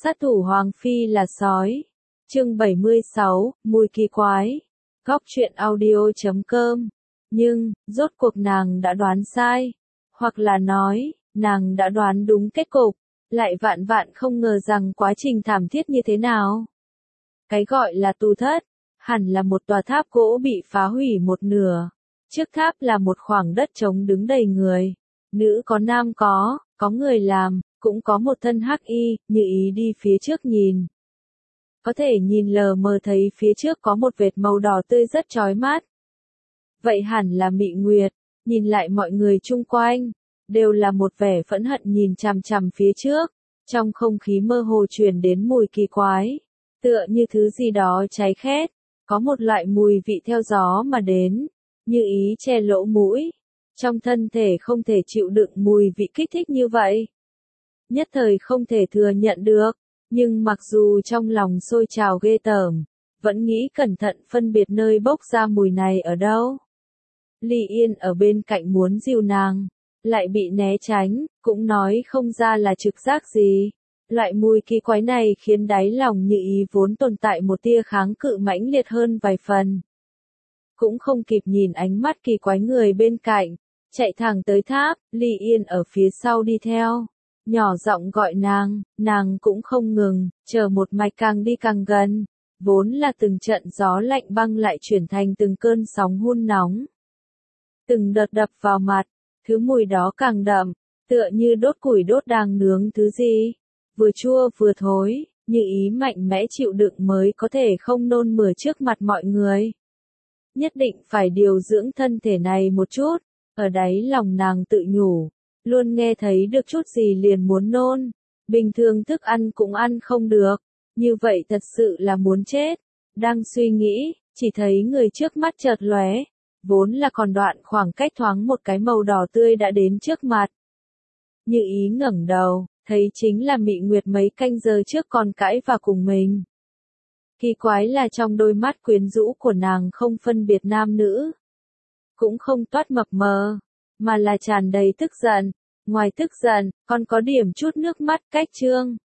Sát thủ Hoàng Phi là sói. Chương 76, mùi kỳ quái. Góc truyện audio.com. Nhưng, rốt cuộc nàng đã đoán sai. Hoặc là nói, nàng đã đoán đúng kết cục. Lại vạn vạn không ngờ rằng quá trình thảm thiết như thế nào. Cái gọi là tù thất, hẳn là một tòa tháp gỗ bị phá hủy một nửa. Trước tháp là một khoảng đất trống đứng đầy người. Nữ có nam có người làm, cũng có một thân hắc y, Như Ý đi phía trước nhìn. Có thể nhìn lờ mờ thấy phía trước có một vệt màu đỏ tươi rất chói mắt. Vậy hẳn là Mị Nguyệt, nhìn lại mọi người chung quanh, đều là một vẻ phẫn hận nhìn chằm chằm phía trước, trong không khí mơ hồ truyền đến mùi kỳ quái, tựa như thứ gì đó cháy khét, có một loại mùi vị theo gió mà đến, Như Ý che lỗ mũi, trong thân thể không thể chịu đựng mùi vị kích thích như vậy. Nhất thời không thể thừa nhận được, nhưng mặc dù trong lòng sôi trào ghê tởm, vẫn nghĩ cẩn thận phân biệt nơi bốc ra mùi này ở đâu. Ly Yên ở bên cạnh muốn dìu nàng, lại bị né tránh, cũng nói không ra là trực giác gì. Loại mùi kỳ quái này khiến đáy lòng Như Ý vốn tồn tại một tia kháng cự mãnh liệt hơn vài phần. Cũng không kịp nhìn ánh mắt kỳ quái người bên cạnh, chạy thẳng tới tháp, Ly Yên ở phía sau đi theo. Nhỏ giọng gọi nàng cũng không ngừng, chờ một mạch càng đi càng gần. Vốn là từng trận gió lạnh băng lại chuyển thành từng cơn sóng hun nóng. Từng đợt đập vào mặt, thứ mùi đó càng đậm, tựa như đốt củi đốt đang nướng thứ gì. Vừa chua vừa thối, Như Ý mạnh mẽ chịu đựng mới có thể không nôn mửa trước mặt mọi người. Nhất định phải điều dưỡng thân thể này một chút, ở đáy lòng nàng tự nhủ. Luôn nghe thấy được chút gì liền muốn nôn, bình thường thức ăn cũng ăn không được, như vậy thật sự là muốn chết. Đang suy nghĩ, chỉ thấy người trước mắt chợt lóe, vốn là còn đoạn khoảng cách thoáng một cái màu đỏ tươi đã đến trước mặt. Như Ý ngẩng đầu, thấy chính là Mị Nguyệt mấy canh giờ trước còn cãi và cùng mình. Kỳ quái là trong đôi mắt quyến rũ của nàng không phân biệt nam nữ, cũng không toát mập mờ, mà là tràn đầy tức giận. Ngoài tức giận, còn có điểm chút nước mắt cách trương.